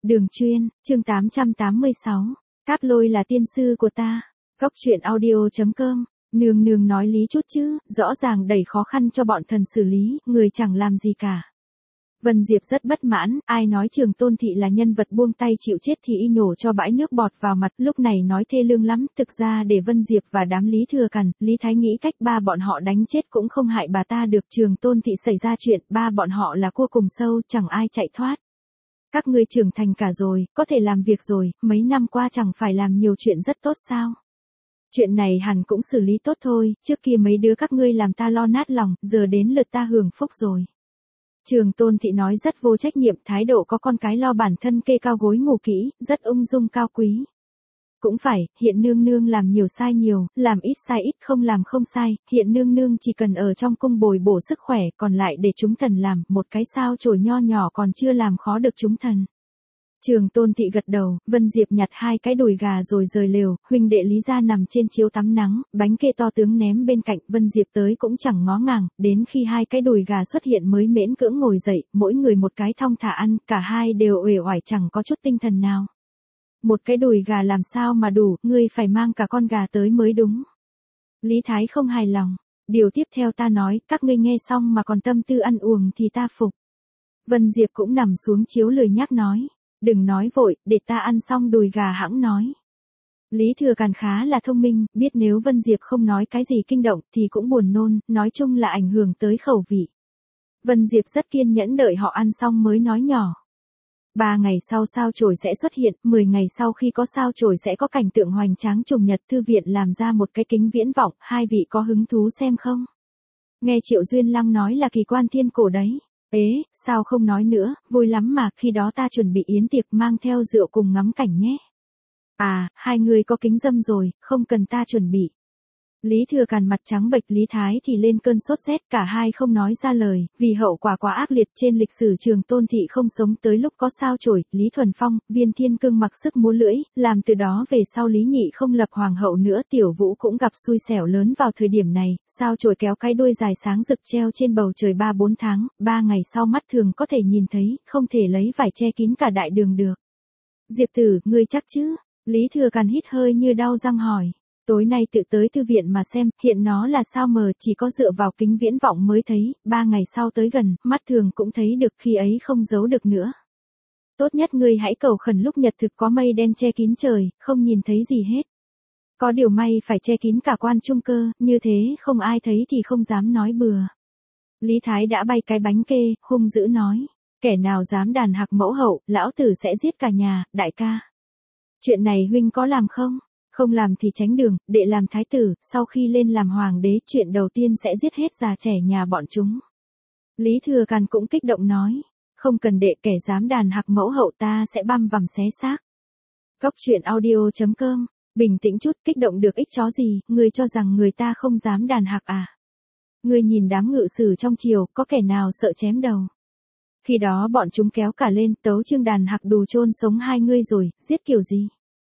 Đường Chuyên, chương 886. Cáp Lôi là tiên sư của ta. Góc truyện audio.com. Nương nương nói lý chút chứ, rõ ràng đầy khó khăn cho bọn thần xử lý, người chẳng làm gì cả. Vân Diệp rất bất mãn, ai nói Trường Tôn Thị là nhân vật buông tay chịu chết thì y nhổ cho bãi nước bọt vào mặt, lúc này nói thê lương lắm, thực ra để Vân Diệp và đám Lý Thừa Càn, Lý Thái nghĩ cách ba bọn họ đánh chết cũng không hại bà ta được. Trường Tôn Thị xảy ra chuyện, ba bọn họ là cua cùng sâu, chẳng ai chạy thoát. Các ngươi trưởng thành cả rồi, có thể làm việc rồi, mấy năm qua chẳng phải làm nhiều chuyện rất tốt sao? Chuyện này hẳn cũng xử lý tốt thôi, trước kia mấy đứa các ngươi làm ta lo nát lòng, giờ đến lượt ta hưởng phúc rồi. Trường Tôn Thị nói rất vô trách nhiệm, thái độ có con cái lo bản thân kê cao gối ngủ kỹ, rất ung dung cao quý. Cũng phải, hiện nương nương làm nhiều sai nhiều, làm ít sai ít, không làm không sai, hiện nương nương chỉ cần ở trong cung bồi bổ sức khỏe, còn lại để chúng thần làm, một cái sao chổi nho nhỏ còn chưa làm khó được chúng thần. Trường Tôn Thị gật đầu, Vân Diệp nhặt hai cái đùi gà rồi rời lều, huynh đệ Lý gia nằm trên chiếu tắm nắng, bánh kê to tướng ném bên cạnh, Vân Diệp tới cũng chẳng ngó ngàng, đến khi hai cái đùi gà xuất hiện mới miễn cưỡng ngồi dậy, mỗi người một cái thong thả ăn, cả hai đều uể oải chẳng có chút tinh thần nào. Một cái đùi gà làm sao mà đủ, ngươi phải mang cả con gà tới mới đúng. Lý Thái không hài lòng, điều tiếp theo ta nói, các ngươi nghe xong mà còn tâm tư ăn uống thì ta phục. Vân Diệp cũng nằm xuống chiếu lười nhác nói. Đừng nói vội, để ta ăn xong đùi gà hẵng nói. Lý Thừa Càn khá là thông minh, biết nếu Vân Diệp không nói cái gì kinh động thì cũng buồn nôn, nói chung là ảnh hưởng tới khẩu vị. Vân Diệp rất kiên nhẫn đợi họ ăn xong mới nói nhỏ. 3 ngày sau sao chổi sẽ xuất hiện, 10 ngày sau khi có sao chổi sẽ có cảnh tượng hoành tráng trùng nhật. Thư viện làm ra một cái kính viễn vọng, hai vị có hứng thú xem không? Nghe Triệu Duyên Lăng nói là kỳ quan thiên cổ đấy. Ế, sao không nói nữa, vui lắm mà, khi đó ta chuẩn bị yến tiệc mang theo rượu cùng ngắm cảnh nhé. À, hai người có kính dâm rồi, không cần ta chuẩn bị. Lý Thừa Càn mặt trắng bệch, Lý Thái thì lên cơn sốt rét, cả hai không nói ra lời, vì hậu quả quá ác liệt. Trên lịch sử Trường Tôn Thị không sống tới lúc có sao chổi, Lý Thuần Phong, Viên Thiên Cương mặc sức múa lưỡi, làm từ đó về sau Lý Nhị không lập hoàng hậu nữa. Tiểu Vũ cũng gặp xui xẻo lớn vào thời điểm này, sao chổi kéo cái đuôi dài sáng rực treo trên bầu trời 3-4 tháng, 3 ngày sau mắt thường có thể nhìn thấy, không thể lấy vải che kín cả đại đường được. Diệp Tử, ngươi chắc chứ? Lý Thừa Càn hít hơi như đau răng hỏi. Tối nay tự tới thư viện mà xem, hiện nó là sao mờ, chỉ có dựa vào kính viễn vọng mới thấy, 3 ngày sau tới gần, mắt thường cũng thấy được, khi ấy không giấu được nữa. Tốt nhất ngươi hãy cầu khẩn lúc nhật thực có mây đen che kín trời, không nhìn thấy gì hết. Có điều may phải che kín cả quan trung cơ, như thế không ai thấy thì không dám nói bừa. Lý Thái đã bay cái bánh kê, hung dữ nói, kẻ nào dám đàn hạc mẫu hậu, lão tử sẽ giết cả nhà, đại ca. Chuyện này huynh có làm không? Không làm thì tránh đường, đệ làm thái tử, sau khi lên làm hoàng đế chuyện đầu tiên sẽ giết hết già trẻ nhà bọn chúng. Lý Thừa Càn cũng kích động nói, không cần đệ, kẻ dám đàn hạc mẫu hậu ta sẽ băm vằm xé xác. Góc truyện audio.com, bình tĩnh chút, kích động được ích chó gì, ngươi cho rằng người ta không dám đàn hạc à? Ngươi nhìn đám ngự sử trong triều, có kẻ nào sợ chém đầu? Khi đó bọn chúng kéo cả lên, tấu chương đàn hạc đù chôn sống hai ngươi rồi, giết kiểu gì?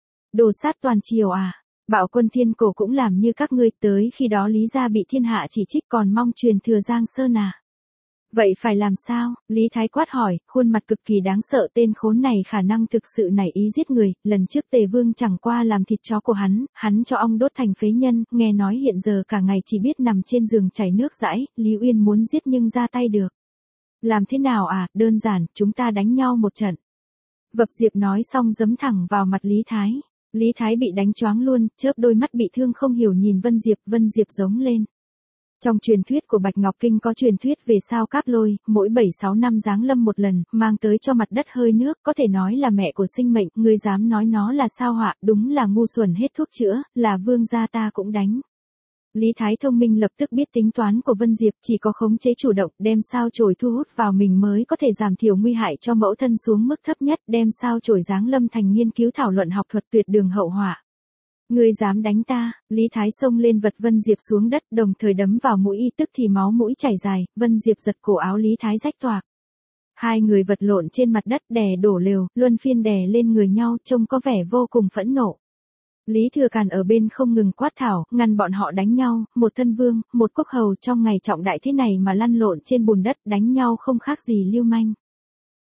Đồ sát toàn triều à? Bạo quân thiên cổ cũng làm như các ngươi, tới khi đó Lý gia bị thiên hạ chỉ trích còn mong truyền thừa Giang Sơn à? Vậy phải làm sao? Lý Thái quát hỏi, khuôn mặt cực kỳ đáng sợ, tên khốn này khả năng thực sự nảy ý giết người, lần trước Tề Vương chẳng qua làm thịt chó của hắn cho ong đốt thành phế nhân, nghe nói hiện giờ cả ngày chỉ biết nằm trên giường chảy nước dãi, Lý Uyên muốn giết nhưng ra tay được. Làm thế nào à? Đơn giản, chúng ta đánh nhau một trận. Vập Diệp nói xong giấm thẳng vào mặt Lý Thái. Lý Thái bị đánh choáng luôn, chớp đôi mắt bị thương không hiểu nhìn Vân Diệp giống lên. Trong truyền thuyết của Bạch Ngọc Kinh có truyền thuyết về sao Cáp Lôi, mỗi 7-6 năm giáng lâm một lần, mang tới cho mặt đất hơi nước, có thể nói là mẹ của sinh mệnh, ngươi dám nói nó là sao họa, đúng là ngu xuẩn hết thuốc chữa, là vương gia ta cũng đánh. Lý Thái thông minh lập tức biết tính toán của Vân Diệp, chỉ có khống chế chủ động, đem sao chổi thu hút vào mình mới có thể giảm thiểu nguy hại cho mẫu thân xuống mức thấp nhất, đem sao chổi giáng lâm thành nghiên cứu thảo luận học thuật tuyệt đường hậu họa. Ngươi dám đánh ta? Lý Thái xông lên vật Vân Diệp xuống đất, đồng thời đấm vào mũi y, tức thì máu mũi chảy dài, Vân Diệp giật cổ áo Lý Thái rách toạc. Hai người vật lộn trên mặt đất, đè đổ lều, luân phiên đè lên người nhau, trông có vẻ vô cùng phẫn nộ. Lý Thừa Càn ở bên không ngừng quát tháo, ngăn bọn họ đánh nhau, một thân vương, một quốc hầu trong ngày trọng đại thế này mà lăn lộn trên bùn đất đánh nhau không khác gì lưu manh.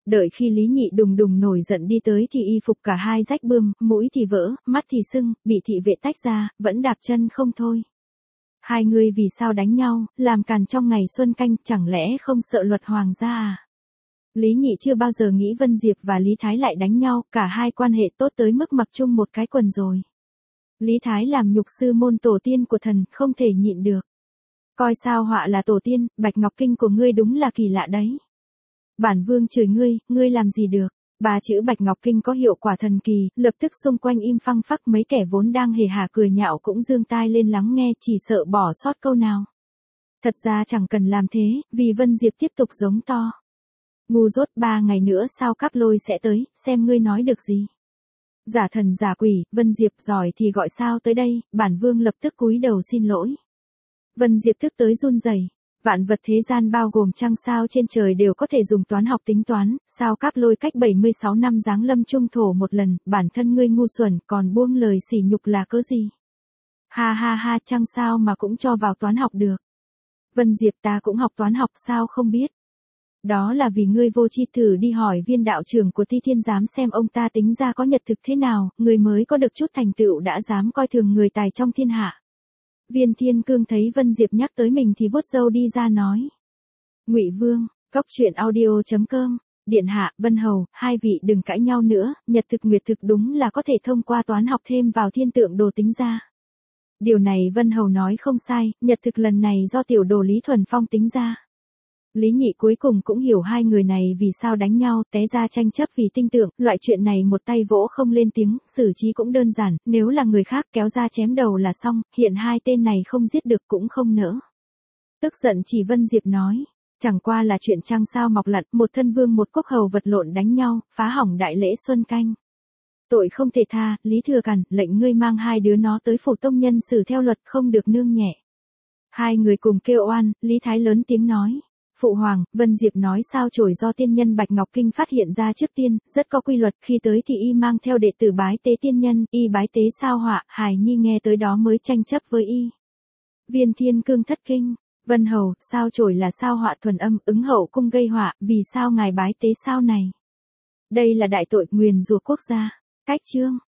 Đợi khi Lý Nhị đùng đùng nổi giận đi tới thì y phục cả hai rách bươm, mũi thì vỡ, mắt thì sưng, bị thị vệ tách ra, vẫn đạp chân không thôi. Hai người vì sao đánh nhau, làm càn trong ngày xuân canh, chẳng lẽ không sợ luật hoàng gia à? Lý Nhị chưa bao giờ nghĩ Vân Diệp và Lý Thái lại đánh nhau, cả hai quan hệ tốt tới mức mặc chung một cái quần rồi. Lý Thái làm nhục sư môn tổ tiên của thần, không thể nhịn được. Coi sao họa là tổ tiên, Bạch Ngọc Kinh của ngươi đúng là kỳ lạ đấy. Bản vương chửi ngươi làm gì được? Ba chữ Bạch Ngọc Kinh có hiệu quả thần kỳ, lập tức xung quanh im phăng phắc, mấy kẻ vốn đang hề hà cười nhạo cũng giương tai lên lắng nghe, chỉ sợ bỏ sót câu nào. Thật ra chẳng cần làm thế, vì Vân Diệp tiếp tục giống to. Ngu dốt, 3 ngày nữa sao Cáp Lôi sẽ tới, xem ngươi nói được gì. Giả thần giả quỷ, Vân Diệp giỏi thì gọi sao tới đây, bản vương lập tức cúi đầu xin lỗi. Vân Diệp tức tới run rẩy. Vạn vật thế gian bao gồm trăng sao trên trời đều có thể dùng toán học tính toán, sao Cáp Lôi cách 76 năm giáng lâm trung thổ một lần, bản thân ngươi ngu xuẩn, còn buông lời sỉ nhục là cớ gì? Ha ha ha, trăng sao mà cũng cho vào toán học được. Vân Diệp, ta cũng học toán học sao không biết. Đó là vì ngươi vô tri, thử đi hỏi viên đạo trưởng của Ti Thiên Giám xem ông ta tính ra có nhật thực thế nào, người mới có được chút thành tựu đã dám coi thường người tài trong thiên hạ. Viên Thiên Cương thấy Vân Diệp nhắc tới mình thì vuốt râu đi ra nói. Ngụy Vương, Cốc Truyện Audio.com, Điện hạ, Vân Hầu, hai vị đừng cãi nhau nữa, nhật thực nguyệt thực đúng là có thể thông qua toán học thêm vào thiên tượng đồ tính ra. Điều này Vân Hầu nói không sai, nhật thực lần này do tiểu đồ Lý Thuần Phong tính ra. Lý Nhị cuối cùng cũng hiểu hai người này vì sao đánh nhau, té ra tranh chấp vì tinh tượng, loại chuyện này một tay vỗ không lên tiếng, xử trí cũng đơn giản, nếu là người khác kéo ra chém đầu là xong, hiện hai tên này không giết được cũng không nỡ. Tức giận chỉ Vân Diệp nói, chẳng qua là chuyện trăng sao mọc lặn, một thân vương một quốc hầu vật lộn đánh nhau, phá hỏng đại lễ xuân canh. Tội không thể tha, Lý Thừa Càn, lệnh ngươi mang hai đứa nó tới phủ tông nhân xử theo luật, không được nương nhẹ. Hai người cùng kêu oan, Lý Thái lớn tiếng nói. Phụ hoàng, Vân Diệp nói sao chổi do tiên nhân Bạch Ngọc Kinh phát hiện ra trước tiên, rất có quy luật, khi tới thì y mang theo đệ tử bái tế tiên nhân, y bái tế sao họa, Hải Nhi nghe tới đó mới tranh chấp với y. Viên Thiên Cương thất kinh, Vân Hầu, sao chổi là sao họa thuần âm, ứng hậu cung gây họa, vì sao ngài bái tế sao này? Đây là đại tội nguyền rủa quốc gia. Cách chương